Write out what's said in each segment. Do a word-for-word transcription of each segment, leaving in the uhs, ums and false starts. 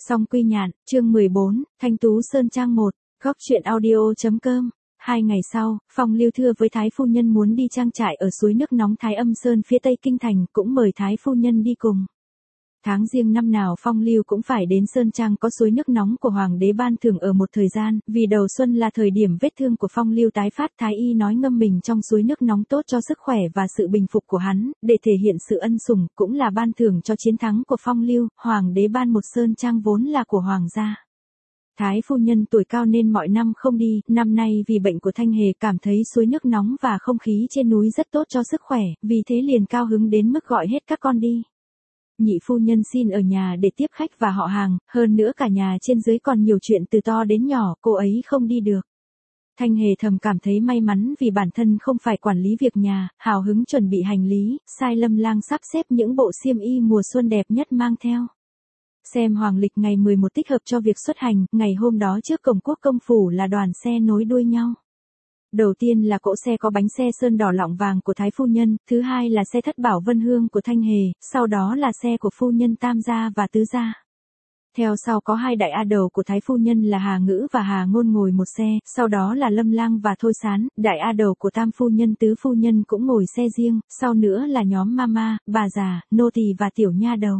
Song Quy Nhạn, chương mười bốn, Thanh Tú Sơn Trang một, góc truyện audio.com. Hai ngày sau, Phong Lưu thưa với Thái Phu Nhân muốn đi trang trại ở suối nước nóng Thái Âm Sơn phía tây kinh thành, cũng mời Thái Phu Nhân đi cùng. Tháng riêng năm nào Phong Lưu cũng phải đến Sơn Trang có suối nước nóng của Hoàng đế ban thưởng ở một thời gian, vì đầu xuân là thời điểm vết thương của Phong Lưu tái phát. Thái y nói ngâm mình trong suối nước nóng tốt cho sức khỏe và sự bình phục của hắn, để thể hiện sự ân sủng, cũng là ban thưởng cho chiến thắng của Phong Lưu. Hoàng đế ban một Sơn Trang vốn là của Hoàng gia. Thái Phu Nhân tuổi cao nên mọi năm không đi, năm nay vì bệnh của Thanh Hề cảm thấy suối nước nóng và không khí trên núi rất tốt cho sức khỏe, vì thế liền cao hứng đến mức gọi hết các con đi. Nhị phu nhân xin ở nhà để tiếp khách và họ hàng, hơn nữa cả nhà trên dưới còn nhiều chuyện từ to đến nhỏ, cô ấy không đi được. Thanh Hề thầm cảm thấy may mắn vì bản thân không phải quản lý việc nhà, hào hứng chuẩn bị hành lý, sai Lâm Lang sắp xếp những bộ xiêm y mùa xuân đẹp nhất mang theo. Xem hoàng lịch ngày mười một thích hợp cho việc xuất hành, ngày hôm đó trước cổng quốc công phủ là đoàn xe nối đuôi nhau. Đầu tiên là cỗ xe có bánh xe sơn đỏ lọng vàng của Thái Phu Nhân, thứ hai là xe thất bảo vân hương của Thanh Hề, sau đó là xe của Phu Nhân Tam Gia và Tứ Gia. Theo sau có hai đại a đầu của Thái Phu Nhân là Hà Ngữ và Hà Ngôn ngồi một xe, sau đó là Lâm Lang và Thôi Sán, đại a đầu của Tam Phu Nhân Tứ Phu Nhân cũng ngồi xe riêng, sau nữa là nhóm mama, bà già, nô tỳ và tiểu nha đầu.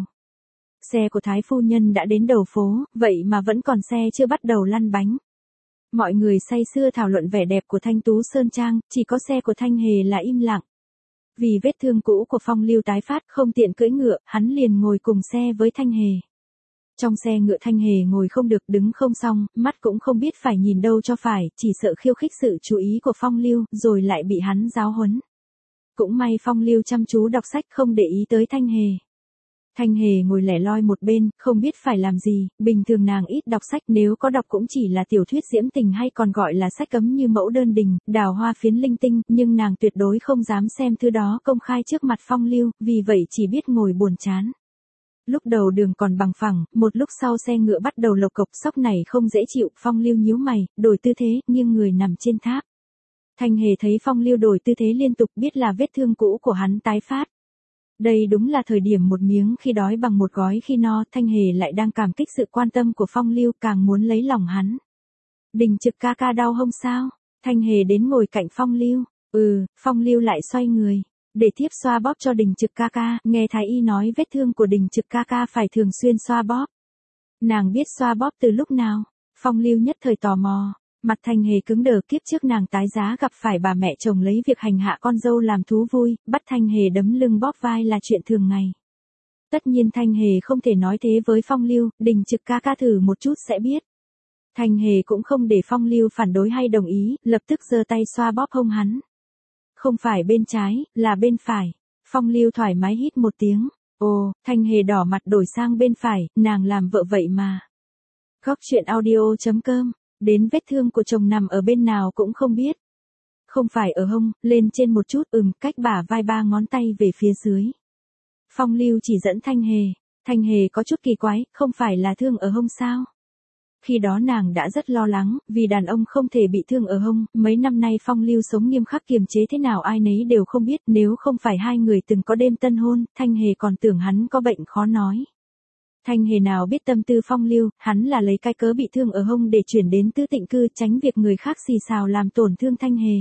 Xe của Thái Phu Nhân đã đến đầu phố, vậy mà vẫn còn xe chưa bắt đầu lăn bánh. Mọi người say sưa thảo luận vẻ đẹp của Thanh Tú Sơn Trang, chỉ có xe của Thanh Hề là im lặng. Vì vết thương cũ của Phong Lưu tái phát không tiện cưỡi ngựa, hắn liền ngồi cùng xe với Thanh Hề. Trong xe ngựa Thanh Hề ngồi không được, đứng không xong, mắt cũng không biết phải nhìn đâu cho phải, chỉ sợ khiêu khích sự chú ý của Phong Lưu, rồi lại bị hắn giáo huấn. Cũng may Phong Lưu chăm chú đọc sách không để ý tới Thanh Hề. Thanh Hề ngồi lẻ loi một bên, không biết phải làm gì, bình thường nàng ít đọc sách, nếu có đọc cũng chỉ là tiểu thuyết diễm tình hay còn gọi là sách cấm như Mẫu Đơn Đình, Đào Hoa Phiến Linh Tinh, nhưng nàng tuyệt đối không dám xem thứ đó công khai trước mặt Phong Lưu, vì vậy chỉ biết ngồi buồn chán. Lúc đầu đường còn bằng phẳng, một lúc sau xe ngựa bắt đầu lộc cộc, sóc này không dễ chịu, Phong Lưu nhíu mày, đổi tư thế, nghiêng người nằm trên tháp. Thanh Hề thấy Phong Lưu đổi tư thế liên tục, biết là vết thương cũ của hắn tái phát. Đây đúng là thời điểm một miếng khi đói bằng một gói khi no, Thanh Hề lại đang cảm kích sự quan tâm của Phong Lưu, càng muốn lấy lòng hắn. Đình Trực ca ca đau hông sao? Thanh Hề đến ngồi cạnh Phong Lưu. Ừ, Phong Lưu lại xoay người, để tiếp xoa bóp cho Đình Trực ca ca, nghe Thái y nói vết thương của Đình Trực ca ca phải thường xuyên xoa bóp. Nàng biết xoa bóp từ lúc nào? Phong Lưu nhất thời tò mò. Mặt Thanh Hề cứng đờ, kiếp trước nàng tái giá gặp phải bà mẹ chồng lấy việc hành hạ con dâu làm thú vui, bắt Thanh Hề đấm lưng bóp vai là chuyện thường ngày. Tất nhiên Thanh Hề không thể nói thế với Phong Lưu, Đình Trực ca ca thử một chút sẽ biết. Thanh Hề cũng không để Phong Lưu phản đối hay đồng ý, lập tức giơ tay xoa bóp hông hắn. Không phải bên trái, là bên phải. Phong Lưu thoải mái hít một tiếng. Ồ, Thanh Hề đỏ mặt đổi sang bên phải, nàng làm vợ vậy mà. Góc truyện audio.com. Đến vết thương của chồng nằm ở bên nào cũng không biết. Không phải ở hông, lên trên một chút, ừm, cách bả vai ba ngón tay về phía dưới. Phong Lưu chỉ dẫn Thanh Hề. Thanh Hề có chút kỳ quái, không phải là thương ở hông sao? Khi đó nàng đã rất lo lắng, vì đàn ông không thể bị thương ở hông, mấy năm nay Phong Lưu sống nghiêm khắc kiềm chế thế nào ai nấy đều không biết, nếu không phải hai người từng có đêm tân hôn, Thanh Hề còn tưởng hắn có bệnh khó nói. Thanh Hề nào biết tâm tư Phong Lưu, hắn là lấy cái cớ bị thương ở hông để chuyển đến Tứ Tịnh Cư, tránh việc người khác xì xào làm tổn thương Thanh Hề.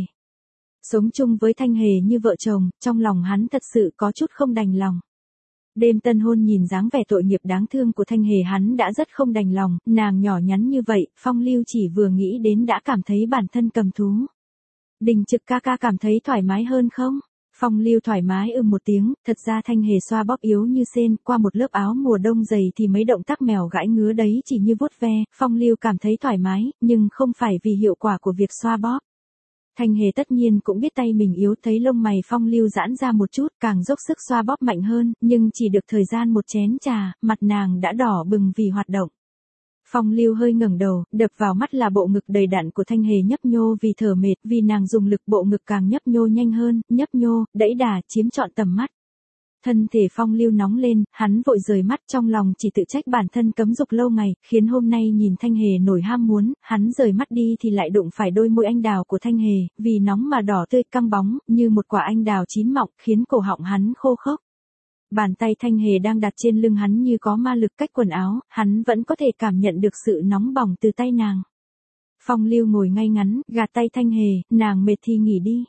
Sống chung với Thanh Hề như vợ chồng, trong lòng hắn thật sự có chút không đành lòng. Đêm tân hôn nhìn dáng vẻ tội nghiệp đáng thương của Thanh Hề hắn đã rất không đành lòng, nàng nhỏ nhắn như vậy, Phong Lưu chỉ vừa nghĩ đến đã cảm thấy bản thân cầm thú. Đình Trực ca ca cảm thấy thoải mái hơn không? Phong Lưu thoải mái ừm một tiếng, thật ra Thanh Hề xoa bóp yếu như sên, qua một lớp áo mùa đông dày thì mấy động tác mèo gãi ngứa đấy chỉ như vuốt ve, Phong Lưu cảm thấy thoải mái, nhưng không phải vì hiệu quả của việc xoa bóp. Thanh Hề tất nhiên cũng biết tay mình yếu, thấy lông mày Phong Lưu giãn ra một chút, càng dốc sức xoa bóp mạnh hơn, nhưng chỉ được thời gian một chén trà, mặt nàng đã đỏ bừng vì hoạt động. Phong Lưu hơi ngẩng đầu, đập vào mắt là bộ ngực đầy đặn của Thanh Hề nhấp nhô vì thở mệt, vì nàng dùng lực bộ ngực càng nhấp nhô nhanh hơn, nhấp nhô, đẩy đà, chiếm trọn tầm mắt. Thân thể Phong Lưu nóng lên, hắn vội rời mắt, trong lòng chỉ tự trách bản thân cấm dục lâu ngày, khiến hôm nay nhìn Thanh Hề nổi ham muốn, hắn rời mắt đi thì lại đụng phải đôi môi anh đào của Thanh Hề, vì nóng mà đỏ tươi căng bóng, như một quả anh đào chín mọng, khiến cổ họng hắn khô khốc. Bàn tay Thanh Hề đang đặt trên lưng hắn như có ma lực cách quần áo, hắn vẫn có thể cảm nhận được sự nóng bỏng từ tay nàng. Phong Lưu ngồi ngay ngắn, gạt tay Thanh Hề, nàng mệt thì nghỉ đi.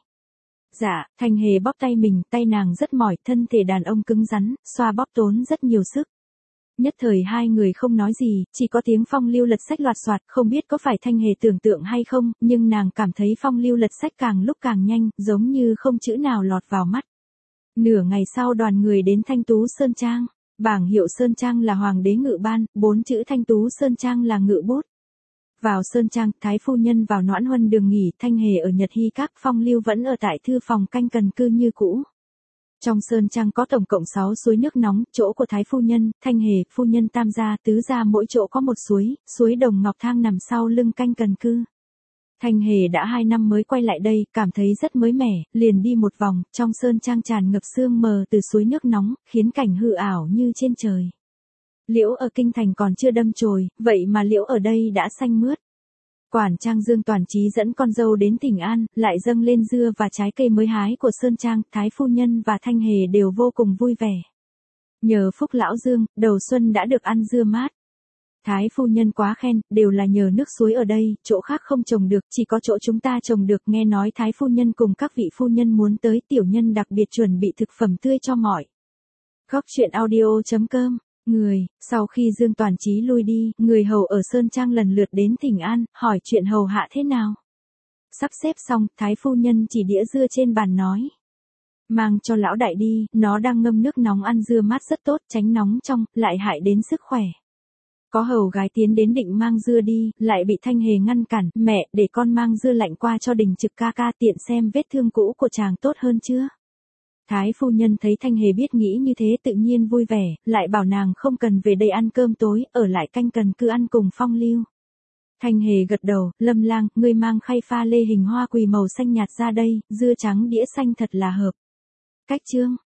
Dạ, Thanh Hề bóp tay mình, tay nàng rất mỏi, thân thể đàn ông cứng rắn, xoa bóp tốn rất nhiều sức. Nhất thời hai người không nói gì, chỉ có tiếng Phong Lưu lật sách loạt soạt, không biết có phải Thanh Hề tưởng tượng hay không, nhưng nàng cảm thấy Phong Lưu lật sách càng lúc càng nhanh, giống như không chữ nào lọt vào mắt. Nửa ngày sau đoàn người đến Thanh Tú Sơn Trang, bảng hiệu Sơn Trang là Hoàng đế ngự ban, bốn chữ Thanh Tú Sơn Trang là ngự bút. Vào Sơn Trang, Thái phu nhân vào Noãn Huân đường nghỉ, Thanh Hề ở Nhật Hy Các, Phong Lưu vẫn ở tại thư phòng canh cần cư như cũ. Trong Sơn Trang có tổng cộng sáu suối nước nóng, chỗ của Thái phu nhân, Thanh Hề, phu nhân tam gia, tứ gia mỗi chỗ có một suối, suối Đồng Ngọc Thang nằm sau lưng canh cần cư. Thanh Hề đã hai năm mới quay lại đây, cảm thấy rất mới mẻ, liền đi một vòng, trong Sơn Trang tràn ngập sương mờ từ suối nước nóng, khiến cảnh hư ảo như trên trời. Liễu ở kinh thành còn chưa đâm chồi, vậy mà liễu ở đây đã xanh mướt. Quản trang Dương Toàn Chí dẫn con dâu đến Thỉnh An, lại dâng lên dưa và trái cây mới hái của Sơn Trang, Thái phu nhân và Thanh Hề đều vô cùng vui vẻ. Nhờ phúc lão Dương, đầu xuân đã được ăn dưa mát. Thái phu nhân quá khen, đều là nhờ nước suối ở đây, chỗ khác không trồng được, chỉ có chỗ chúng ta trồng được. Nghe nói Thái phu nhân cùng các vị phu nhân muốn tới, tiểu nhân đặc biệt chuẩn bị thực phẩm tươi cho mọi. Góc truyện audio chấm com. Người, sau khi Dương Toàn Chí lui đi, người hầu ở Sơn Trang lần lượt đến Thỉnh An, hỏi chuyện hầu hạ thế nào. Sắp xếp xong, Thái phu nhân chỉ đĩa dưa trên bàn nói. Mang cho lão đại đi, nó đang ngâm nước nóng ăn dưa mát rất tốt, tránh nóng trong, lại hại đến sức khỏe. Có hầu gái tiến đến định mang dưa đi, lại bị Thanh Hề ngăn cản, mẹ, để con mang dưa lạnh qua cho Đình Trực ca ca tiện xem vết thương cũ của chàng tốt hơn chưa. Thái phu nhân thấy Thanh Hề biết nghĩ như thế tự nhiên vui vẻ, lại bảo nàng không cần về đây ăn cơm tối, ở lại canh cần cư ăn cùng Phong Lưu. Thanh Hề gật đầu, Lâm Lang, ngươi mang khay pha lê hình hoa quỳ màu xanh nhạt ra đây, dưa trắng đĩa xanh thật là hợp. Cách chương